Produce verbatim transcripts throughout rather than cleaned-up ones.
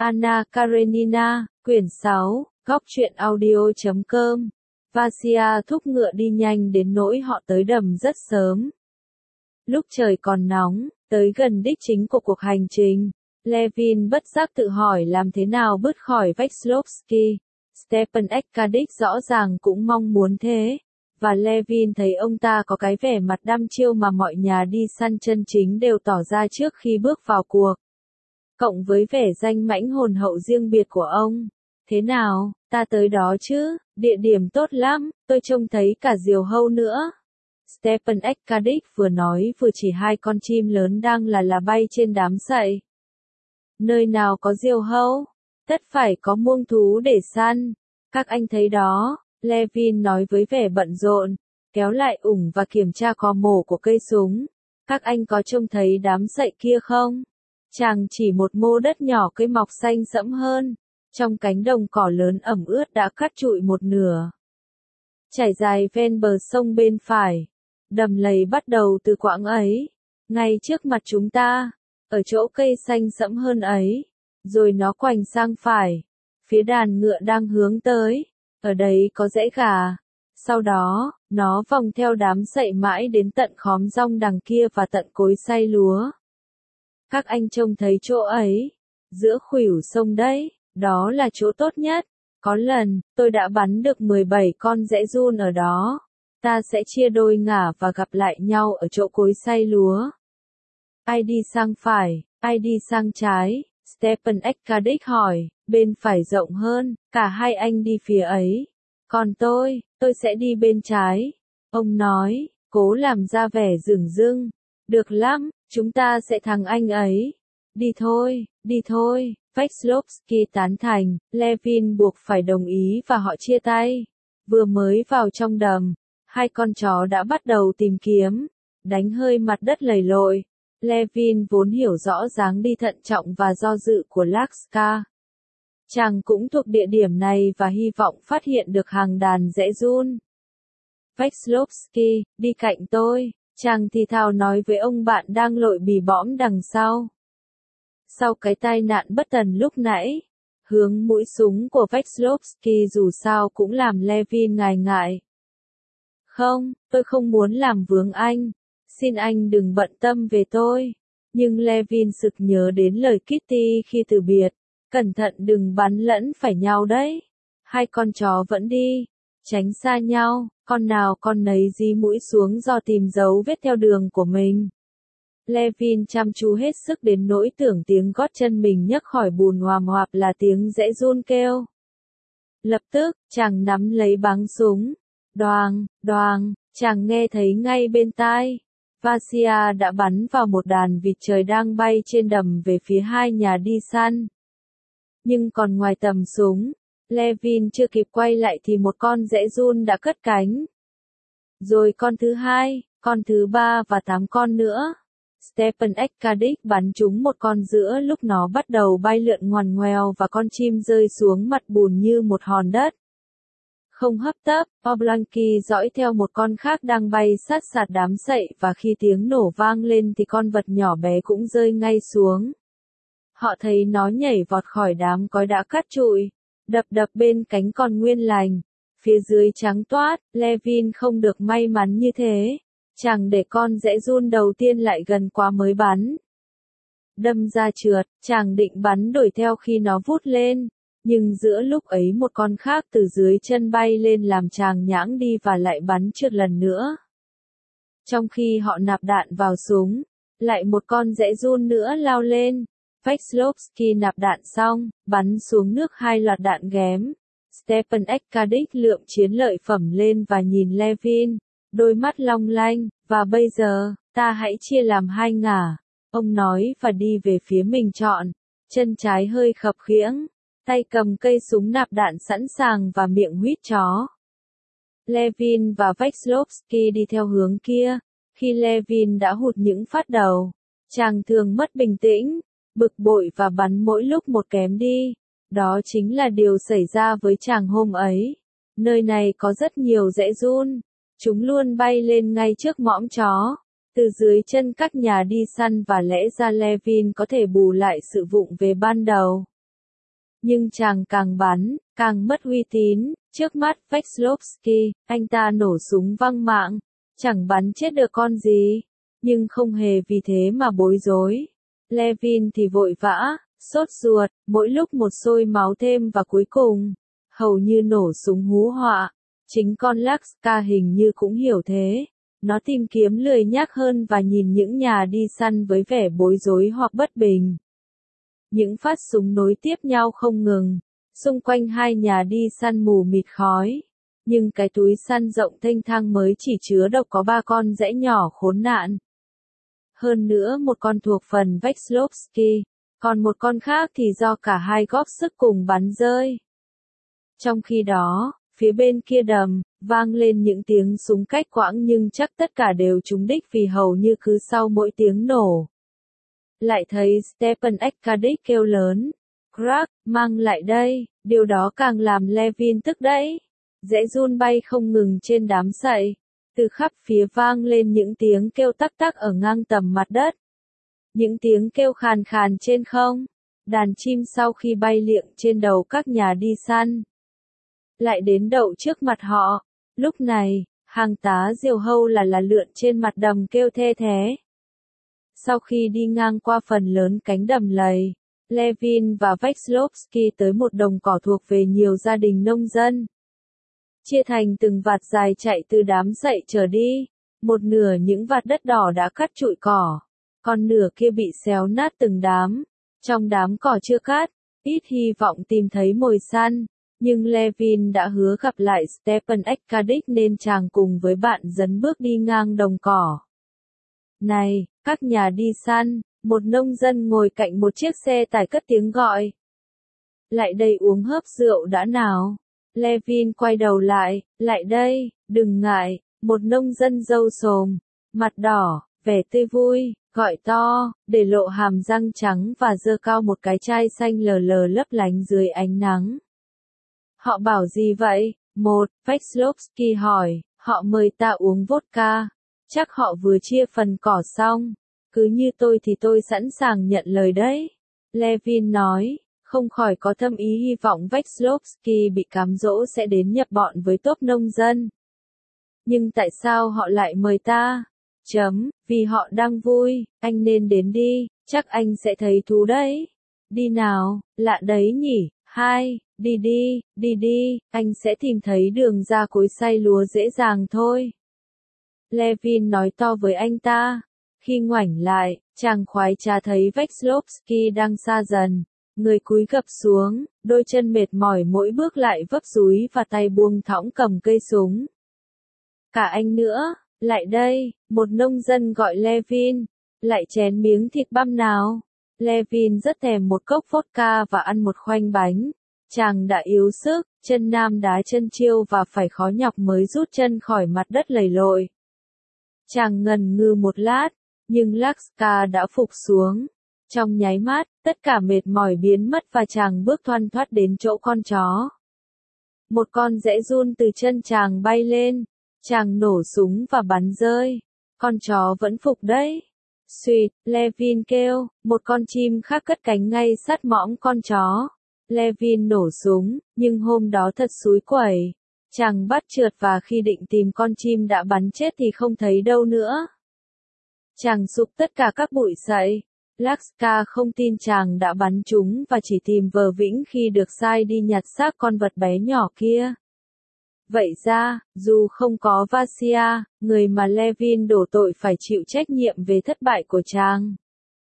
Anna Karenina, quyển sáu, góc truyện audio chấm com. Vasia thúc ngựa đi nhanh đến nỗi họ tới đầm rất sớm. Lúc trời còn nóng, tới gần đích chính của cuộc hành trình, Levin bất giác tự hỏi làm thế nào bứt khỏi Veslovsky. Stepan Arkadych rõ ràng cũng mong muốn thế, và Levin thấy ông ta có cái vẻ mặt đăm chiêu mà mọi nhà đi săn chân chính đều tỏ ra trước khi bước vào cuộc. Cộng với vẻ danh mãnh hồn hậu riêng biệt của ông. Thế nào, ta tới đó chứ, địa điểm tốt lắm, tôi trông thấy cả diều hâu nữa. Stepan Arkadych vừa nói vừa chỉ hai con chim lớn đang là là bay trên đám sậy. Nơi nào có diều hâu? Tất phải có muông thú để săn. Các anh thấy đó, Levin nói với vẻ bận rộn, kéo lại ủng và kiểm tra cò mổ của cây súng. Các anh có trông thấy đám sậy kia không? Chàng chỉ một mô đất nhỏ cây mọc xanh sẫm hơn, trong cánh đồng cỏ lớn ẩm ướt đã cắt trụi một nửa. Trải dài ven bờ sông bên phải, đầm lầy bắt đầu từ quãng ấy, ngay trước mặt chúng ta, ở chỗ cây xanh sẫm hơn ấy, rồi nó quành sang phải, phía đàn ngựa đang hướng tới, ở đấy có rễ gà. Sau đó, nó vòng theo đám sậy mãi đến tận khóm rong đằng kia và tận cối xay lúa. Các anh trông thấy chỗ ấy, giữa khuỷu sông đấy, đó là chỗ tốt nhất. Có lần, tôi đã bắn được mười bảy con dễ giun ở đó. Ta sẽ chia đôi ngả và gặp lại nhau ở chỗ cối xay lúa. Ai đi sang phải, ai đi sang trái? Stepan Arkadych hỏi, bên phải rộng hơn, cả hai anh đi phía ấy. Còn tôi, tôi sẽ đi bên trái. Ông nói, cố làm ra vẻ dửng dưng. Được lắm, chúng ta sẽ thắng anh ấy. Đi thôi, đi thôi. Veslovsky tán thành, Levin buộc phải đồng ý và họ chia tay. Vừa mới vào trong đầm, hai con chó đã bắt đầu tìm kiếm, đánh hơi mặt đất lầy lội. Levin vốn hiểu rõ dáng đi thận trọng và do dự của Laska. Chàng cũng thuộc địa điểm này và hy vọng phát hiện được hàng đàn dễ giun. Veslovsky, đi cạnh tôi, chàng thì thào nói với ông bạn đang lội bì bõm đằng sau. Sau cái tai nạn bất tần lúc nãy, hướng mũi súng của Veslovsky dù sao cũng làm Levin ngại ngại. Không, tôi không muốn làm vướng anh. Xin anh đừng bận tâm về tôi. Nhưng Levin sực nhớ đến lời Kitty khi từ biệt. Cẩn thận đừng bắn lẫn phải nhau đấy. Hai con chó vẫn đi. Tránh xa nhau, con nào con nấy dí mũi xuống do tìm dấu vết theo đường của mình. Levin chăm chú hết sức đến nỗi tưởng tiếng gót chân mình nhấc khỏi bùn hoàm hoạp là tiếng dễ giun kêu. Lập tức, chàng nắm lấy báng súng. Đoàng, đoàng, chàng nghe thấy ngay bên tai. Vasia đã bắn vào một đàn vịt trời đang bay trên đầm về phía hai nhà đi săn. Nhưng còn ngoài tầm súng, Levin chưa kịp quay lại thì một con dễ giun đã cất cánh. Rồi con thứ hai, con thứ ba và tám con nữa. Stepan Arkadych bắn trúng một con giữa lúc nó bắt đầu bay lượn ngoằn ngoèo và con chim rơi xuống mặt bùn như một hòn đất. Không hấp tấp, Oblonski dõi theo một con khác đang bay sát sạt đám sậy và khi tiếng nổ vang lên thì con vật nhỏ bé cũng rơi ngay xuống. Họ thấy nó nhảy vọt khỏi đám cối đã cắt trụi, đập đập bên cánh còn nguyên lành. Phía dưới trắng toát, Levin không được may mắn như thế. Chàng để con dễ giun đầu tiên lại gần quá mới bắn. Đâm ra trượt, chàng định bắn đuổi theo khi nó vút lên. Nhưng giữa lúc ấy một con khác từ dưới chân bay lên làm chàng nhãng đi và lại bắn trượt lần nữa. Trong khi họ nạp đạn vào súng, lại một con dễ giun nữa lao lên. Veslovsky nạp đạn xong, bắn xuống nước hai loạt đạn ghém. Stepan Arkadych lượm chiến lợi phẩm lên và nhìn Levin, đôi mắt long lanh, và bây giờ, ta hãy chia làm hai ngả. Ông nói và đi về phía mình chọn, chân trái hơi khập khiễng. Tay cầm cây súng nạp đạn sẵn sàng và miệng huýt chó. Levin và Veslovsky đi theo hướng kia. Khi Levin đã hụt những phát đầu, chàng thường mất bình tĩnh, bực bội và bắn mỗi lúc một kém đi. Đó chính là điều xảy ra với chàng hôm ấy. Nơi này có rất nhiều dễ giun. Chúng luôn bay lên ngay trước mõm chó, từ dưới chân các nhà đi săn và lẽ ra Levin có thể bù lại sự vụng về ban đầu. Nhưng chàng càng bắn, càng mất uy tín, trước mắt Vekslovsky, anh ta nổ súng văng mạng, chẳng bắn chết được con gì, nhưng không hề vì thế mà bối rối. Levin thì vội vã, sốt ruột, mỗi lúc một sôi máu thêm và cuối cùng, hầu như nổ súng hú họa. Chính con Laska hình như cũng hiểu thế. Nó tìm kiếm lười nhác hơn và nhìn những nhà đi săn với vẻ bối rối hoặc bất bình. Những phát súng nối tiếp nhau không ngừng. Xung quanh hai nhà đi săn mù mịt khói. Nhưng cái túi săn rộng thênh thang mới chỉ chứa độc có ba con rẽ nhỏ khốn nạn. Hơn nữa một con thuộc phần Vekslovsky, còn một con khác thì do cả hai góp sức cùng bắn rơi. Trong khi đó, phía bên kia đầm, vang lên những tiếng súng cách quãng nhưng chắc tất cả đều trúng đích vì hầu như cứ sau mỗi tiếng nổ. Lại thấy Stepan Arkadych kêu lớn, Krak, mang lại đây, điều đó càng làm Levin tức đẩy. Rẽ run bay không ngừng trên đám sậy. Từ khắp phía vang lên những tiếng kêu tắc tắc ở ngang tầm mặt đất. Những tiếng kêu khàn khàn trên không. Đàn chim sau khi bay liệng trên đầu các nhà đi săn. Lại đến đậu trước mặt họ. Lúc này, hàng tá diều hâu là là lượn trên mặt đầm kêu the thế. Sau khi đi ngang qua phần lớn cánh đầm lầy, Levin và Vekslovsky tới một đồng cỏ thuộc về nhiều gia đình nông dân. Chia thành từng vạt dài chạy từ đám sậy trở đi, một nửa những vạt đất đỏ đã cắt trụi cỏ, còn nửa kia bị xéo nát từng đám. Trong đám cỏ chưa cắt, ít hy vọng tìm thấy mồi săn, nhưng Levin đã hứa gặp lại Stepan Arkadych nên chàng cùng với bạn dấn bước đi ngang đồng cỏ. Này, các nhà đi săn, một nông dân ngồi cạnh một chiếc xe tải cất tiếng gọi. Lại đây uống hớp rượu đã nào. Levin quay đầu lại, lại đây, đừng ngại, một nông dân râu xồm, mặt đỏ, vẻ tươi vui, gọi to, để lộ hàm răng trắng và giơ cao một cái chai xanh lờ lờ lấp lánh dưới ánh nắng. Họ bảo gì vậy? Một, Vekslovsky hỏi, họ mời ta uống vodka, chắc họ vừa chia phần cỏ xong, cứ như tôi thì tôi sẵn sàng nhận lời đấy. Levin nói. Không khỏi có thâm ý hy vọng Vekslovsky bị cám dỗ sẽ đến nhập bọn với tốp nông dân. Nhưng tại sao họ lại mời ta? Chấm, vì họ đang vui, anh nên đến đi, chắc anh sẽ thấy thú đấy. Đi nào, lạ đấy nhỉ, hai, đi đi, đi đi, anh sẽ tìm thấy đường ra cối xay lúa dễ dàng thôi. Levin nói to với anh ta. Khi ngoảnh lại, chàng khoái trá thấy Vekslovsky đang xa dần. Người cúi gập xuống, đôi chân mệt mỏi mỗi bước lại vấp dúi và tay buông thõng cầm cây súng. Cả anh nữa, lại đây, một nông dân gọi Levin, lại chén miếng thịt băm nào. Levin rất thèm một cốc vodka và ăn một khoanh bánh. Chàng đã yếu sức, chân nam đá chân chiêu và phải khó nhọc mới rút chân khỏi mặt đất lầy lội. Chàng ngần ngừ một lát, nhưng Laska đã phục xuống. Trong nháy mắt, tất cả mệt mỏi biến mất và chàng bước thoăn thoắt đến chỗ con chó. Một con rẽ run từ chân chàng bay lên, chàng nổ súng và bắn rơi. Con chó vẫn phục đấy. Suýt, Levin kêu, một con chim khác cất cánh ngay sát mõm con chó. Levin nổ súng, nhưng hôm đó thật xúi quẩy. Chàng bắt trượt và khi định tìm con chim đã bắn chết thì không thấy đâu nữa. Chàng sụp tất cả các bụi sậy. Laska không tin chàng đã bắn chúng và chỉ tìm vờ vĩnh khi được sai đi nhặt xác con vật bé nhỏ kia. Vậy ra, dù không có Vasia, người mà Levin đổ tội phải chịu trách nhiệm về thất bại của chàng,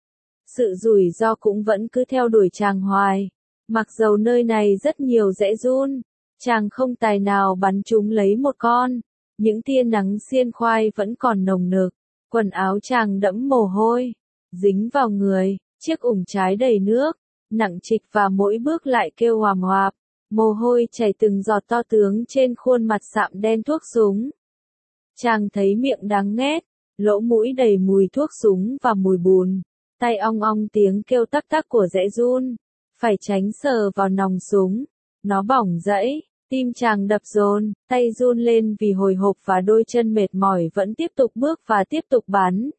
sự rủi ro cũng vẫn cứ theo đuổi chàng hoài. Mặc dầu nơi này rất nhiều rẽ run, chàng không tài nào bắn chúng lấy một con. Những tia nắng xiên khoai vẫn còn nồng nực, quần áo chàng đẫm mồ hôi, dính vào người, chiếc ủng trái đầy nước, nặng trịch và mỗi bước lại kêu hoàm hoạp, mồ hôi chảy từng giọt to tướng trên khuôn mặt sạm đen thuốc súng. Chàng thấy miệng đắng nghét, lỗ mũi đầy mùi thuốc súng và mùi bùn, tay ong ong tiếng kêu tắc tắc của rẽ run, phải tránh sờ vào nòng súng, nó bỏng rẫy, tim chàng đập dồn, tay run lên vì hồi hộp và đôi chân mệt mỏi vẫn tiếp tục bước và tiếp tục bắn.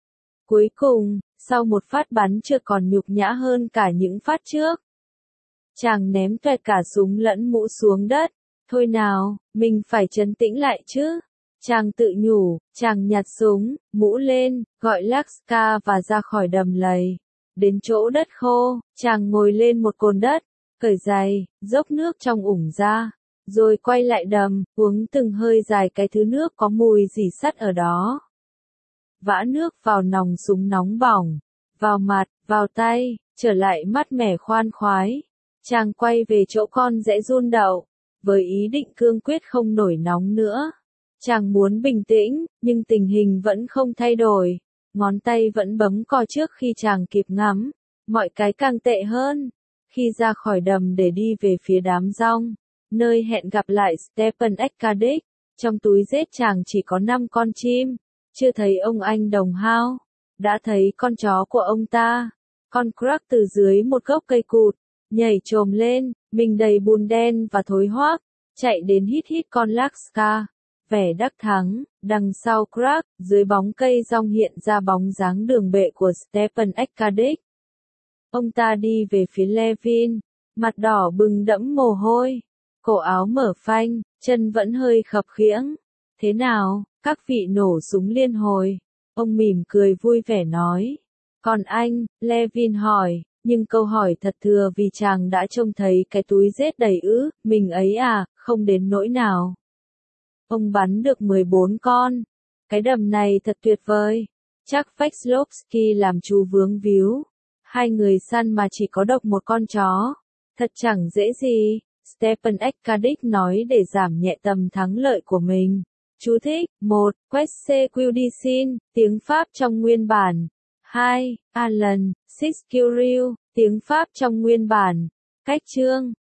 Cuối cùng, sau một phát bắn chưa còn nhục nhã hơn cả những phát trước, Chàng ném toẹt cả súng lẫn mũ xuống đất. Thôi nào, mình phải trấn tĩnh lại chứ. Chàng tự nhủ, chàng nhặt súng, mũ lên, gọi Laska và ra khỏi đầm lầy. Đến chỗ đất khô, chàng ngồi lên một cồn đất, cởi giày, dốc nước trong ủng ra, rồi quay lại đầm, uống từng hơi dài cái thứ nước có mùi dì sắt ở đó. Vã nước vào nòng súng nóng bỏng, vào mặt, vào tay, trở lại mát mẻ khoan khoái. Chàng quay về chỗ con rẽ giun đậu, với ý định cương quyết không nổi nóng nữa. Chàng muốn bình tĩnh, nhưng tình hình vẫn không thay đổi. Ngón tay vẫn bấm cò trước khi chàng kịp ngắm. Mọi cái càng tệ hơn. Khi ra khỏi đầm để đi về phía đám rong, nơi hẹn gặp lại Stephen Ekadic, trong túi dép chàng chỉ có năm con chim. Chưa thấy ông anh đồng hao. Đã thấy con chó của ông ta. Con Crack từ dưới một gốc cây cụt, nhảy chồm lên, mình đầy bùn đen và thối hoác, chạy đến hít hít con Laska. Vẻ đắc thắng, đằng sau Crack, dưới bóng cây rong hiện ra bóng dáng đường bệ của Stephen Ekadic. Ông ta đi về phía Levin, mặt đỏ bừng đẫm mồ hôi, cổ áo mở phanh, chân vẫn hơi khập khiễng. Thế nào, các vị nổ súng liên hồi? Ông mỉm cười vui vẻ nói. Còn anh, Levin hỏi, nhưng câu hỏi thật thừa vì chàng đã trông thấy cái túi rết đầy ứ, mình ấy à, không đến nỗi nào. Ông bắn được mười bốn con. Cái đầm này thật tuyệt vời. Chắc Vekslovsky làm chú vướng víu. Hai người săn mà chỉ có độc một con chó. Thật chẳng dễ gì. Stephen Ekadic nói để giảm nhẹ tầm thắng lợi của mình. Chú thích, một. Quest Quildicin, tiếng Pháp trong nguyên bản. hai. Alan, Sixkirill, tiếng Pháp trong nguyên bản. Cách chương